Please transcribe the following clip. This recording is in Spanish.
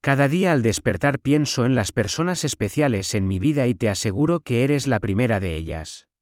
Cada día al despertar pienso en las personas especiales en mi vida y te aseguro que eres la primera de ellas.